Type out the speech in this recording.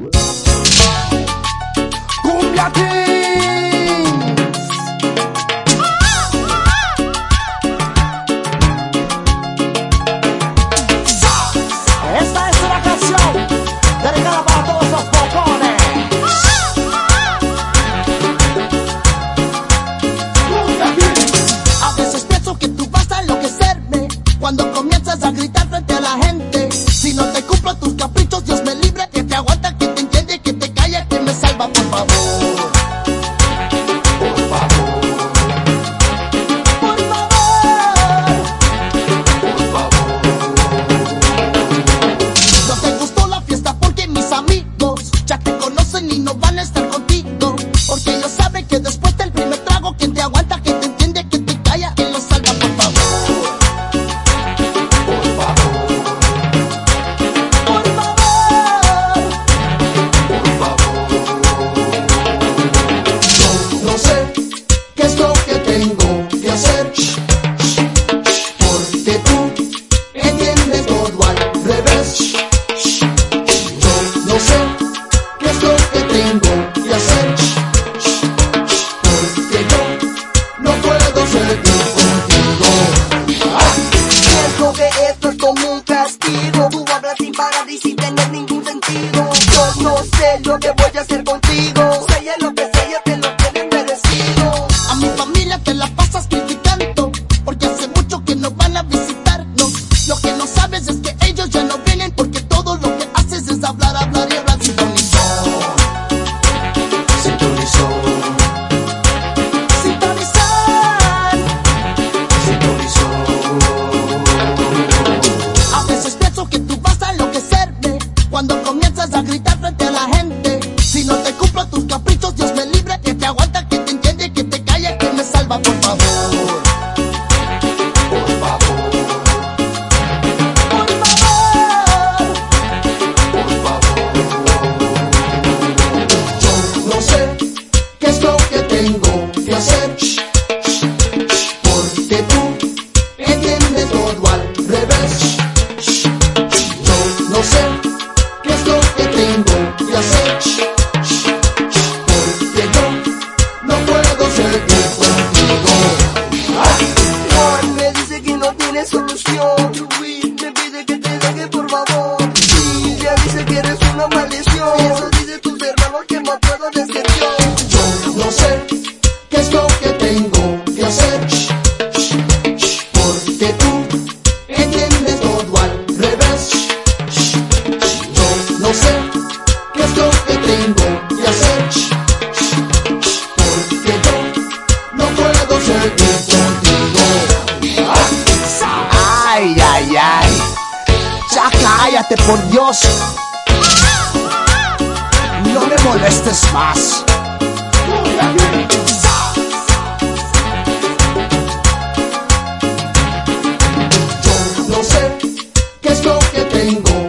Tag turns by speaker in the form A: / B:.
A: Cumbia Kings. Esta es una canción dedicada para todos los bocones. A veces pienso que tú vas a enloquecerme cuando comienzas a gritar frente a la gente. Si no te cumplo tus caprichos, Dios me libre. Que te aguanta, que te entiende, que te calla, que me salva, por favor. Por favor. Por favor. Por favor. No te gustó la fiesta porque mis amigos ya te conocen y no van a estar contigo. Porque ellos saben que después del primer trago, quien te aguanta, que te entiende, que te calla, que lo salva, por favor.
B: Pienso que esto es como un castigo. Tú hablas sin parar y sin tener ningún sentido. Yo no sé lo que voy a hacer contigo. Sea lo que sea, te lo tienes merecido.
A: A mi familia te la pasas criticando porque hace mucho que no van a visitarnos. Lo que no sabes es que ellos ya no vienen porque todo lo que haces es hablar, hablar y hablar. Sintonizó. Sintonizó. Sintonizar. Sintonizó. A veces pienso que tú vas a enloquecerme cuando comienzas a gritar frente a la gente. Si no te cumplo tus caprichos, Dios me libre. Que te aguanta, que te entiende, que te calla, que me salva, por favor. Por favor. Por favor. Por favor. Yo no sé qué es lo que tengo que hacer, porque tú entiendes todo al revés. Yo no sé qué es lo que tengo que hacer, porque yo no puedo seguir contigo.
B: Juan me dice que no tiene solución. Luis me pide que te deje, por favor. Silvia dice que eres una maldición. Y eso dice tus hermanos, que más puedo decir yo.
A: Yo no sé qué es lo que tengo que hacer, porque tú entiendes todo al revés. Yo no sé qué es lo que tengo que hacer, porque yo no puedo seguir contigo. Ay, ay, ay. Ya cállate, por Dios. No me molestes más. Yo no sé qué es lo que tengo